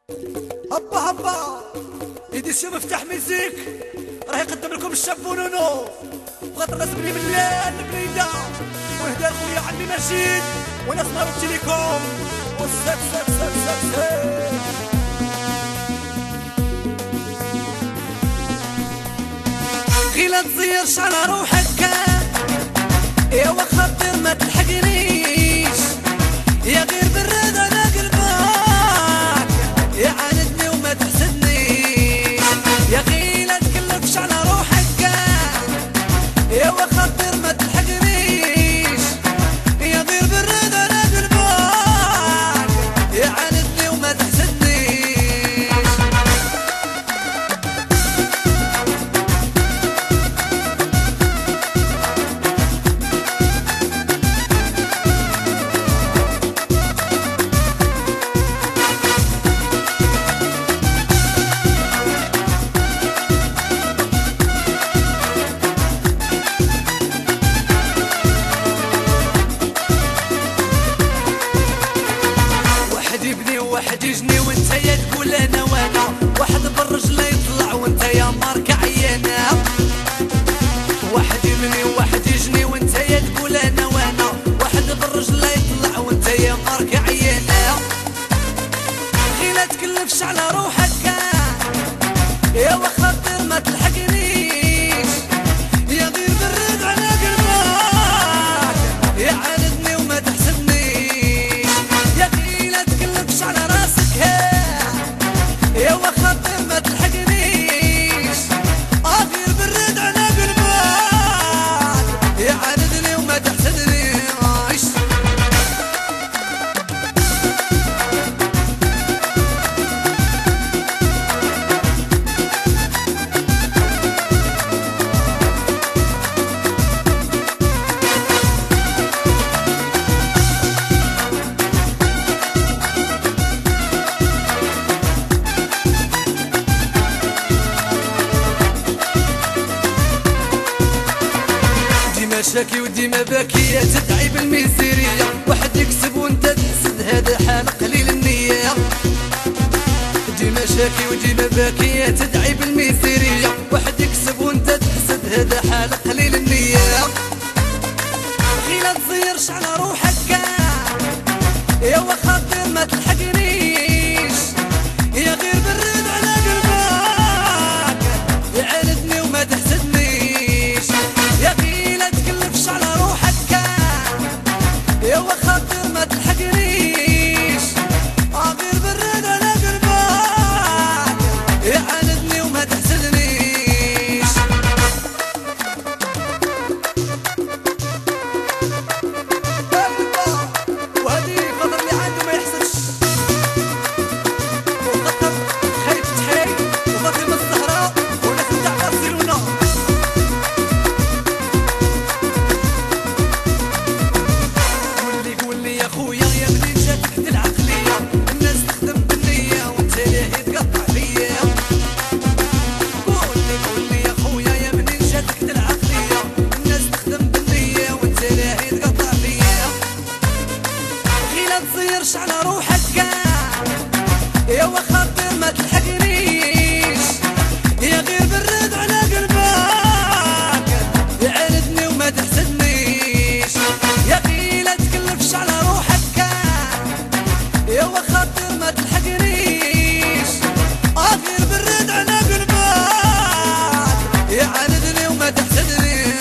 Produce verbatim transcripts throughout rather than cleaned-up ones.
هبا هبا ايديسيون مفتاح ميزيك راه يقدم لكم الشاب بونونو بغات الناس بني مليان البنيده وهدا خويا عمي مجيد وناس مارو تيليكوم والسيف سيف سيف سيف سيف غيلا تزير شعر روحك يا وخاطر ما تلحقنيش يا غير بالرد انا قلبك يا عاندني وما تحسدنيش يا غيلا تكلفش على روحك يا وخاطر ما تلحقنيش يا غير بالرد انا قلبك يا عاندني وما تحسدنيش واحد يجني وانت يا تقول انا وانا واحد بالرجل يطلع وانت يا ماركة عيانة واحد يبني وواحد يجني وانت يا تقول انا وانا واحد بالرجل يطلع وانت يا ماركة عيانة غير لا تكلفش على روحك يا وخاطر ما تلحقنيش يا غير بالرد على قلبك يا عاندني وما تحسبنيش يا غير لا تكلفش على يا وخاطر ما تلحقنيش غير بالرد على قلبك يا عاندني وما تحسدنيش مشاكي وديما باكية تدعي بالميزيرية واحد يكسب وانت تحسد هذا حال قليل النية ديما شاكي وديما باكية تدعي بالميزيرية واحد يكسب وانت تحسد هذا حال قليل النية غير تزيرش على روحك يا وخاطر ما تلحقنيش يا غير بالرد على قلبك يا عاندني وما تحسدنيش يا على روحك يا وخاطر ما تلحقنيش غير بالرد على قلبك يا عاندني وما تحسدنيش وهذه خاطر اللي عنده ما يحسدش وخاطر خايف تحيي وخاطر من الزهراء وناس نتاع برشلونة يا خويا يا منين جاتك العقلية الناس تخدم بالنية وانت ليه تقطع فيا قولي قولي يا خويا يا منين جاتك العقلية الناس تخدم بالنية وانت ليه تقطع فيا غير لا تزيرش على روحك يا وخاطر ما تلحقنيش يا غير بالرد على قلبك يا عاندني وما تحسدنيش يا غير لا تكلفش على يا وخاطر ما تلحقنيش غير بالرد على قلبك يا عاندني وما تحسدنيش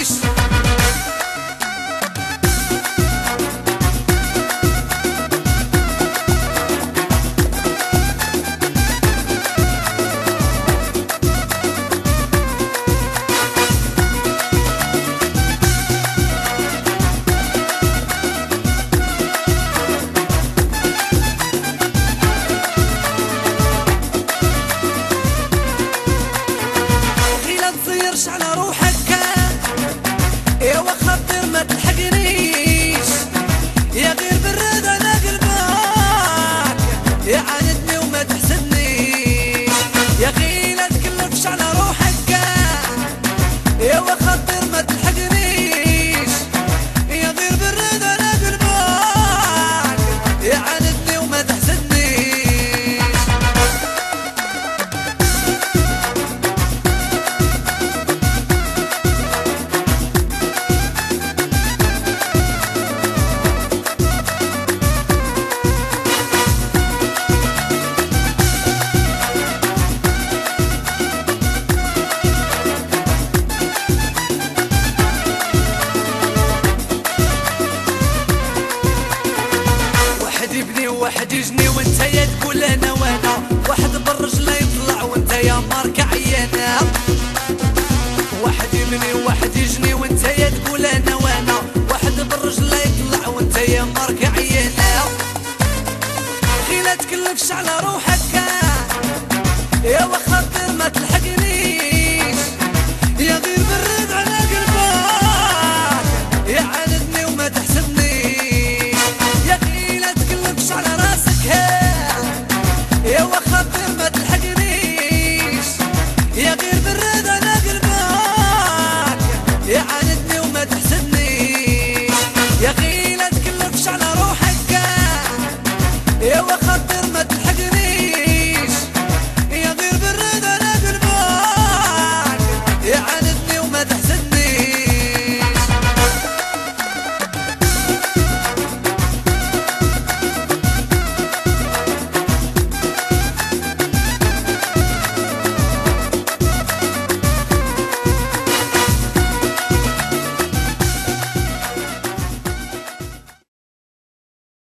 على روحك يا وخاطر ما تلحقنيش يا غير بالرد على قلبك يا عاندني وما تحسدنيش يا غير لا تكلفش على روحك يا وخاطر ما تلحقنيش يا غير بالرد على قلبك يا عاندني وما تحسدنيش يا تقول انا وانا، واحد بالرجله يطلع وانت يا ماركة عيانة. واحد يبني وواحد يجني وانت يا تقول انا وانا، واحد بالرجله يطلع وانت يا ماركة عيانة. غي لا تكلفش على روحك يا وخاطر ما تلحقني